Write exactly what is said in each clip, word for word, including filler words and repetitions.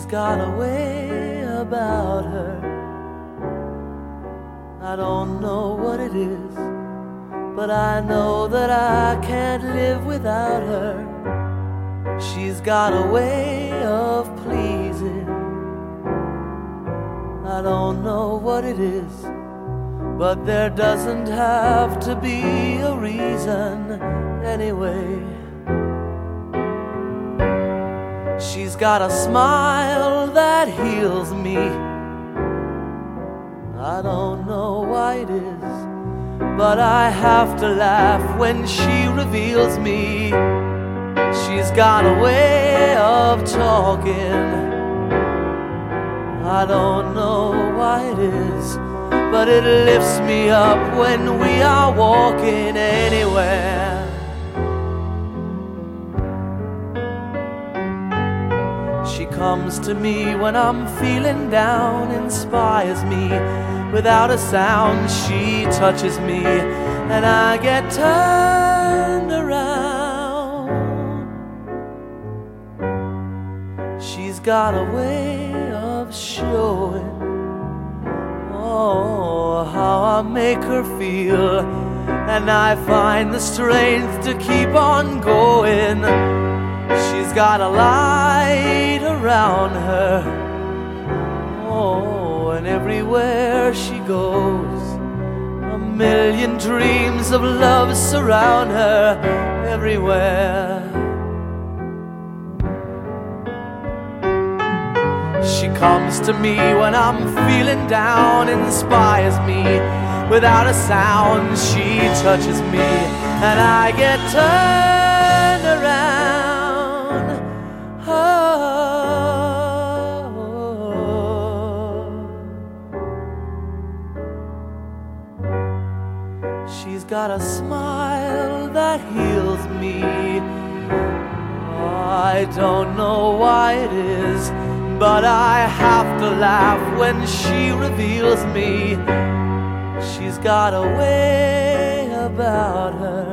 got a way about her. I don't know what it is, but I know that I can't live without her. She's got a way of pleasing. I don't know what it is, but there doesn't have to be a reason anyway. She's got a smile that heals me. I don't know why it is, but I have to laugh when she reveals me. She's got a way of talking. I don't know why it is, but it lifts me up when we are walking anywhere. She comes to me when I'm feeling down, inspires me without a sound. She touches me and I get turned around. She's got a way of showing, oh, how I make her feel, and I find the strength to keep on going. She's got a light around her, oh, and everywhere she goes, a million dreams of love surround her everywhere. She comes to me when I'm feeling down, inspires me without a sound. She touches me and I get turned around. She's got a smile that heals me. I don't know why it is, but I have to laugh when she reveals me. She's got a way about her.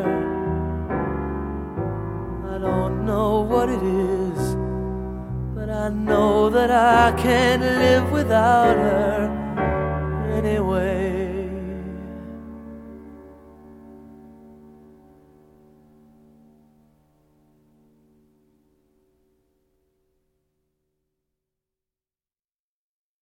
I don't know what it is, but I know that I can't live without her.